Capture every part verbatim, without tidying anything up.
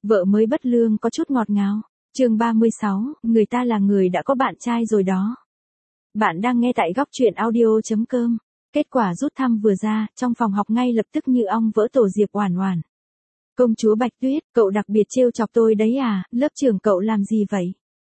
Vợ mới bất lương có chút ngọt ngào. Chương ba mươi sáu, người ta là người đã có bạn trai rồi đó. Bạn đang nghe tại góc truyện audio chấm com. Kết quả rút thăm vừa ra, trong phòng học ngay lập tức như ong vỡ tổ Diệp Oản Oản. Công chúa Bạch Tuyết, cậu đặc biệt trêu chọc tôi đấy à, lớp trưởng cậu làm gì vậy?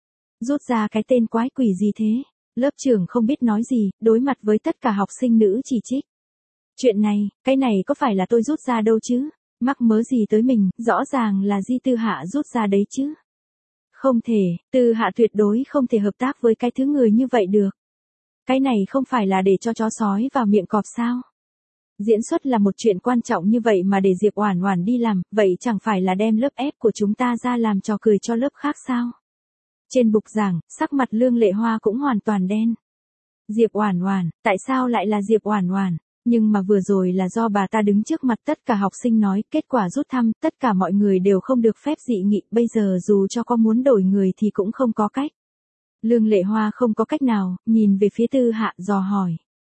Rút ra cái tên quái quỷ gì thế? Lớp trưởng không biết nói gì, đối mặt với tất cả học sinh nữ chỉ trích. Chuyện này, cái này có phải là tôi rút ra đâu chứ? Mắc mớ gì tới mình, rõ ràng là Di Tư Hạ rút ra đấy chứ. Không thể, Tư Hạ tuyệt đối không thể hợp tác với cái thứ người như vậy được. Cái này không phải là để cho chó sói vào miệng cọp sao? Diễn xuất là một chuyện quan trọng như vậy mà để Diệp Oản Oản đi làm, vậy chẳng phải là đem lớp ép của chúng ta ra làm trò cười cho lớp khác sao? Trên bục giảng, sắc mặt Lương Lệ Hoa cũng hoàn toàn đen. Diệp Oản Oản, tại sao lại là Diệp Oản Oản? Nhưng mà vừa rồi là do bà ta đứng trước mặt tất cả học sinh nói, kết quả rút thăm, tất cả mọi người đều không được phép dị nghị, bây giờ dù cho có muốn đổi người thì cũng không có cách. Lương Lệ Hoa không có cách nào, nhìn về phía Tư Hạ dò hỏi.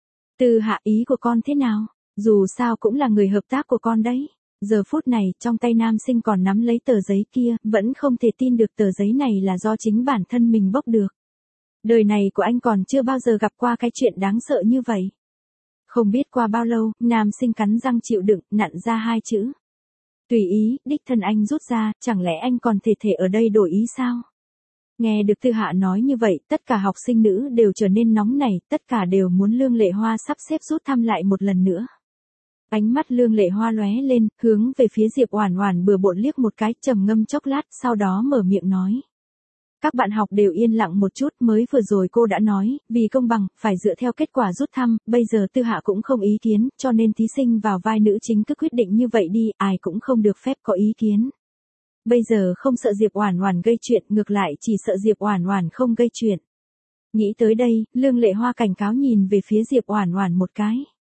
Tư Hạ, ý của con thế nào? Dù sao cũng là người hợp tác của con đấy. Giờ phút này, trong tay nam sinh còn nắm lấy tờ giấy kia, vẫn không thể tin được tờ giấy này là do chính bản thân mình bốc được. Đời này của anh còn chưa bao giờ gặp qua cái chuyện đáng sợ như vậy. Không biết qua bao lâu, nam sinh cắn răng chịu đựng, nặn ra hai chữ. Tùy ý, đích thân anh rút ra, chẳng lẽ anh còn thể thể ở đây đổi ý sao? Nghe được Tư Hạ nói như vậy, tất cả học sinh nữ đều trở nên nóng nảy, tất cả đều muốn Lương Lệ Hoa sắp xếp rút thăm lại một lần nữa. Ánh mắt Lương Lệ Hoa lóe lên, hướng về phía Diệp Oản Oản bừa bộn liếc một cái, trầm ngâm chốc lát, sau đó mở miệng nói. Các bạn học đều yên lặng một chút, mới vừa rồi cô đã nói, vì công bằng, phải dựa theo kết quả rút thăm, bây giờ Tư Hạ cũng không ý kiến, cho nên thí sinh vào vai nữ chính cứ quyết định như vậy đi, ai cũng không được phép có ý kiến. Bây giờ không sợ Diệp Oản Oản gây chuyện, ngược lại chỉ sợ Diệp Oản Oản không gây chuyện. Nghĩ tới đây, Lương Lệ Hoa cảnh cáo nhìn về phía Diệp Oản Oản một cái.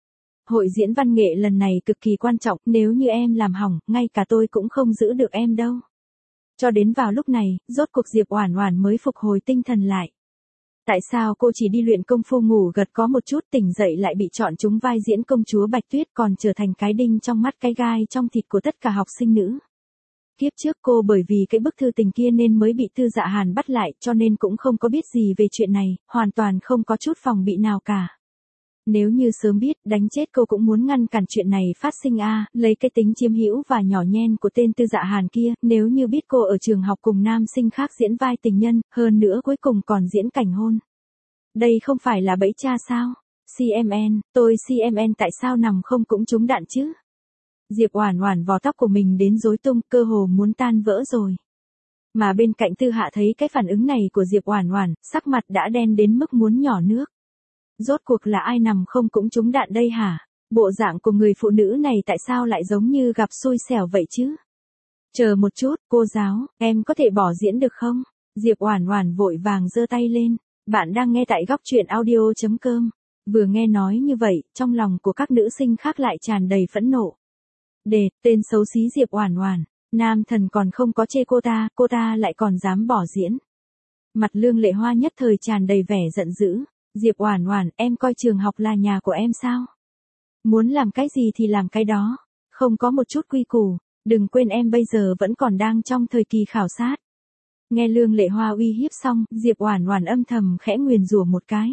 Hội diễn văn nghệ lần này cực kỳ quan trọng, nếu như em làm hỏng, ngay cả tôi cũng không giữ được em đâu. Cho đến vào lúc này, rốt cuộc Diệp Oản Oản mới phục hồi tinh thần lại. Tại sao cô chỉ đi luyện công phu ngủ gật có một chút, tỉnh dậy lại bị chọn trúng vai diễn công chúa Bạch Tuyết, còn trở thành cái đinh trong mắt, cái gai trong thịt của tất cả học sinh nữ. Kiếp trước cô bởi vì cái bức thư tình kia nên mới bị Tư Dạ Hàn bắt lại, cho nên cũng không có biết gì về chuyện này, hoàn toàn không có chút phòng bị nào cả. Nếu như sớm biết, đánh chết cô cũng muốn ngăn cản chuyện này phát sinh a, à, lấy cái tính chiếm hữu và nhỏ nhen của tên Tư Dạ Hàn kia, nếu như biết cô ở trường học cùng nam sinh khác diễn vai tình nhân, hơn nữa cuối cùng còn diễn cảnh hôn. Đây không phải là bẫy cha sao? xê em en, tôi xê em en tại sao nằm không cũng trúng đạn chứ? Diệp Oản Oản vò tóc của mình đến rối tung, cơ hồ muốn tan vỡ rồi. Mà bên cạnh Tư Hạ thấy cái phản ứng này của Diệp Oản Oản, sắc mặt đã đen đến mức muốn nhỏ nước. Rốt cuộc là ai nằm không cũng trúng đạn đây hả? Bộ dạng của người phụ nữ này tại sao lại giống như gặp xui xẻo vậy chứ? Chờ một chút, cô giáo, em có thể bỏ diễn được không? Diệp Oản Oản vội vàng giơ tay lên. Bạn đang nghe tại góc truyện audio chấm com. Vừa nghe nói như vậy, trong lòng của các nữ sinh khác lại tràn đầy phẫn nộ. Đề, tên xấu xí Diệp Oản Oản, nam thần còn không có chê cô ta, cô ta lại còn dám bỏ diễn. Mặt Lương Lệ Hoa nhất thời tràn đầy vẻ giận dữ. Diệp Oản Oản, em coi trường học là nhà của em sao? Muốn làm cái gì thì làm cái đó, không có một chút quy củ, đừng quên em bây giờ vẫn còn đang trong thời kỳ khảo sát. Nghe Lương Lệ Hoa uy hiếp xong, Diệp Oản Oản âm thầm khẽ nguyền rủa một cái.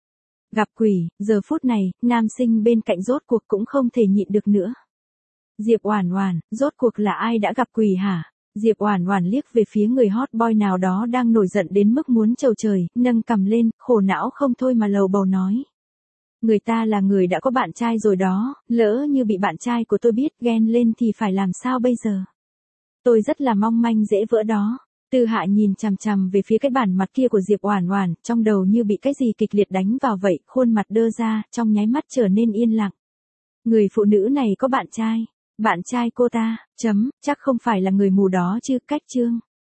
Gặp quỷ, giờ phút này, nam sinh bên cạnh rốt cuộc cũng không thể nhịn được nữa. Diệp Oản Oản, rốt cuộc là ai đã gặp quỷ hả? Diệp Oản Oản liếc về phía người hot boy nào đó đang nổi giận đến mức muốn trầu trời, nâng cằm lên, khổ não không thôi mà lầu bầu nói. Người ta là người đã có bạn trai rồi đó, lỡ như bị bạn trai của tôi biết ghen lên thì phải làm sao bây giờ? Tôi rất là mong manh dễ vỡ đó. Tư Hạ nhìn chằm chằm về phía cái bản mặt kia của Diệp Oản Oản, trong đầu như bị cái gì kịch liệt đánh vào vậy, khuôn mặt đơ ra, trong nháy mắt trở nên yên lặng. Người phụ nữ này có bạn trai. Bạn trai cô ta, chấm, chắc không phải là người mù đó chứ, cách chương.